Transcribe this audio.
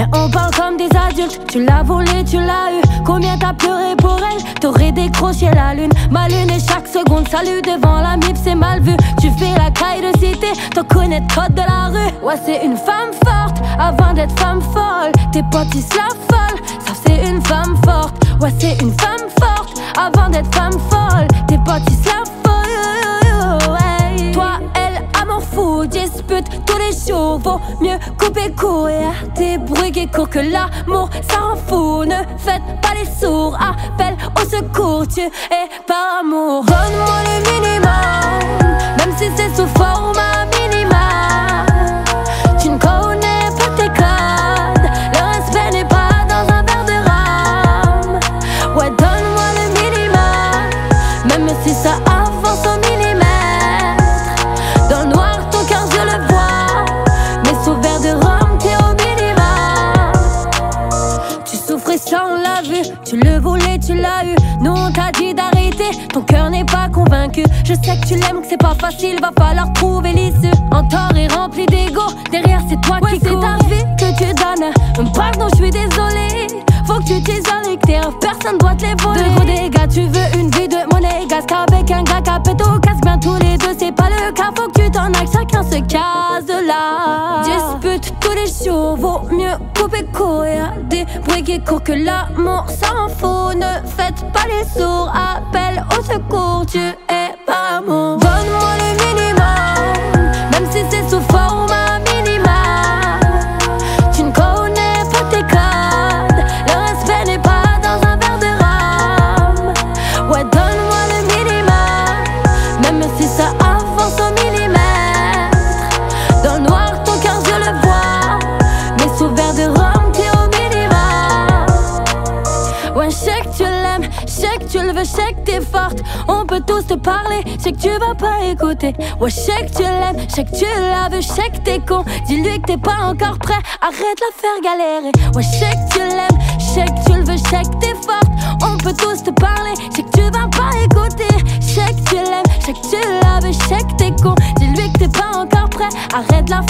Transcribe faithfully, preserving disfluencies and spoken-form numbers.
on parle comme des adultes. Tu l'as volé, tu l'as eu. Combien t'as pleuré pour elle? T'aurais décroché la lune. Ma lune et chaque seconde, salut devant la mif, c'est mal vu. Tu fais la caille de cité, t'en connais le code de la rue. Ouais, c'est une femme forte, avant d'être femme folle. Tes potes ils se la folle, ça c'est une femme forte. Ouais, c'est une femme forte, avant d'être femme folle. Tes potes ils se la folle, ouais. Toi, elle, amour fou, dispute tous les jours. Vaut mieux couper court et débrouiller court que l'amour, ça rend fou. Ne faites pas les sourds, appelle au secours. Tu es par amour. Donne-moi le minimum, même si c'est sous format minimal. Tu ne connais pas tes codes, le respect n'est pas dans un verre de rame. Ouais, donne-moi le minimum, même si ça avance au millimètre. Dans le noir, ton cœur je le vois, mais sous verre de rhum, t'es au minimum. Tu souffrais sans la vue, tu le voulais, tu l'as eu. Nous on t'a dit d'arrêter, ton cœur n'est pas convaincu. Je sais que tu l'aimes, que c'est pas facile, va falloir trouver l'issue. En tort et rempli d'ego, derrière c'est toi ouais, qui cours. Ouais, c'est ta vie que tu donnes, pardon je suis désolée. Faut que tu t'isoles et que tes rêves, personne doit te les voler. De gros dégâts, tu veux une vie de monnaie gaz qu'avec un gars qui pète au casse bien tous les deux, c'est pas le cas. Faut que tu t'en ailles, chacun se casse de là. Dispute tous les jours, vaut mieux couper court et débrouiller court que l'amour s'en fout. Ne faites pas les sourds, appelle au secours. Tu es par amour. Donne-moi le minimum, même si c'est sous format minimal. Tu ne connais pas tes codes, le respect n'est pas dans un verre de rame. Ouais, donne-moi le minimum, même si ça avance au millimètre. Dans le noir, ton cœur je le vois, mais sous verre de rhum, t'es au minimum. Ouais, je sais que tu l'aimes, je sais que tu le veux, je sais que t'es forte. On peut tous te parler, je sais que tu vas pas écouter. Ouais, je sais que tu l'aimes, je sais que tu la veux, je sais que t'es con. Dis-lui que t'es pas encore prêt, arrête la faire galérer. Ouais, je sais que tu l'aimes, je sais que tu le veux, je sais que t'es forte. On peut tous te parler, je sais que tu vas pas écouter. Je sais que tu l'aimes, je sais que tu la veux, je sais que t'es con. Dis-lui que t'es pas encore prêt, arrête la